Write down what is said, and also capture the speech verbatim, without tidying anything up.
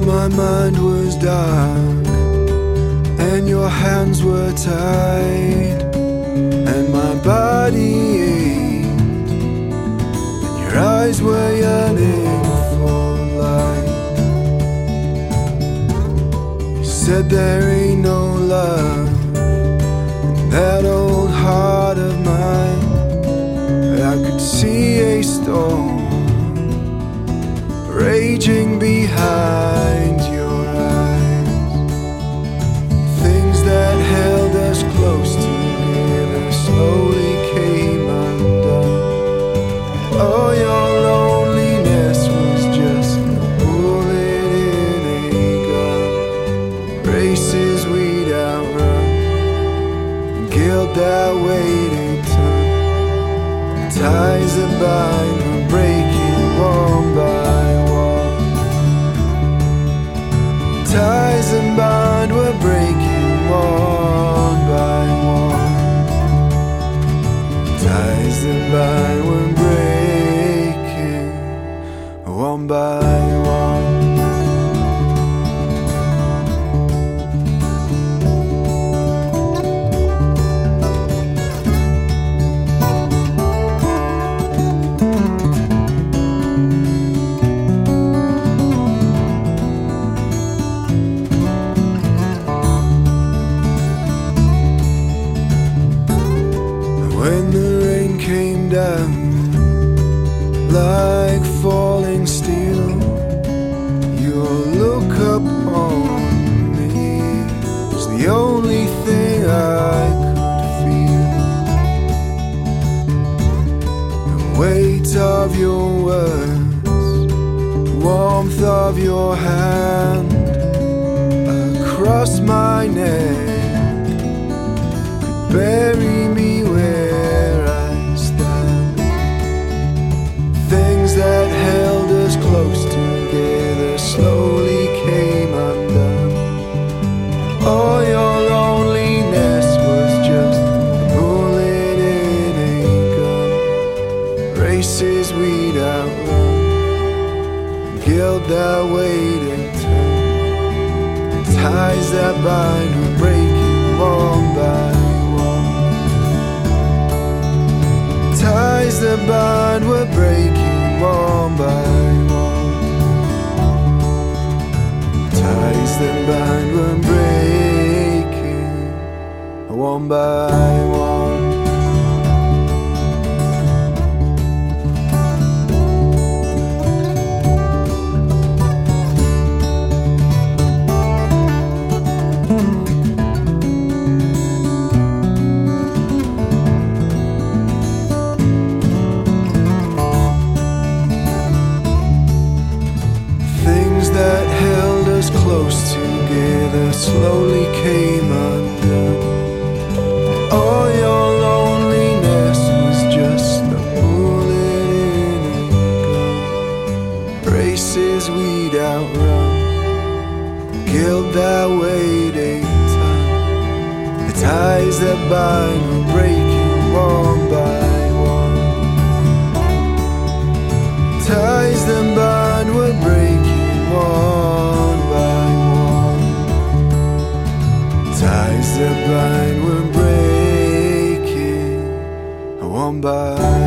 my mind was dark and your hands were tied and my body ached and your eyes were yearning for light. You said there ain't no love in that old heart of mine, but I could see a storm raging behind your eyes. Things that held us close together slowly came undone. Oh, your loneliness was just a bullet in a gun. Races we'd outrun, guilt that weighed a ton. Ties that bind were breaking one by ties and bind were breaking one by one. Ties that bind were breaking one by one. When the rain came down like falling steel, your look upon me was the only thing I could feel. The weight of your words, the warmth of your hand across my neck could bury me where I stand. Things that held us close together slowly came undone. Oh, your loneliness was just a bullet in a gun. Races we'd outrun, guilt that weighed a ton. Ties that bind were breaking one by ties that bind were breaking one by one. Ties that bind were breaking one by one. That held us close together slowly came undone. Oh, your loneliness was just a bullet in a gun. Races we'd outrun, guilt that weighed a ton. The ties that bind were breaking one by one. Ties that bind were breaking one by one. Ties that bind were breaking one by one.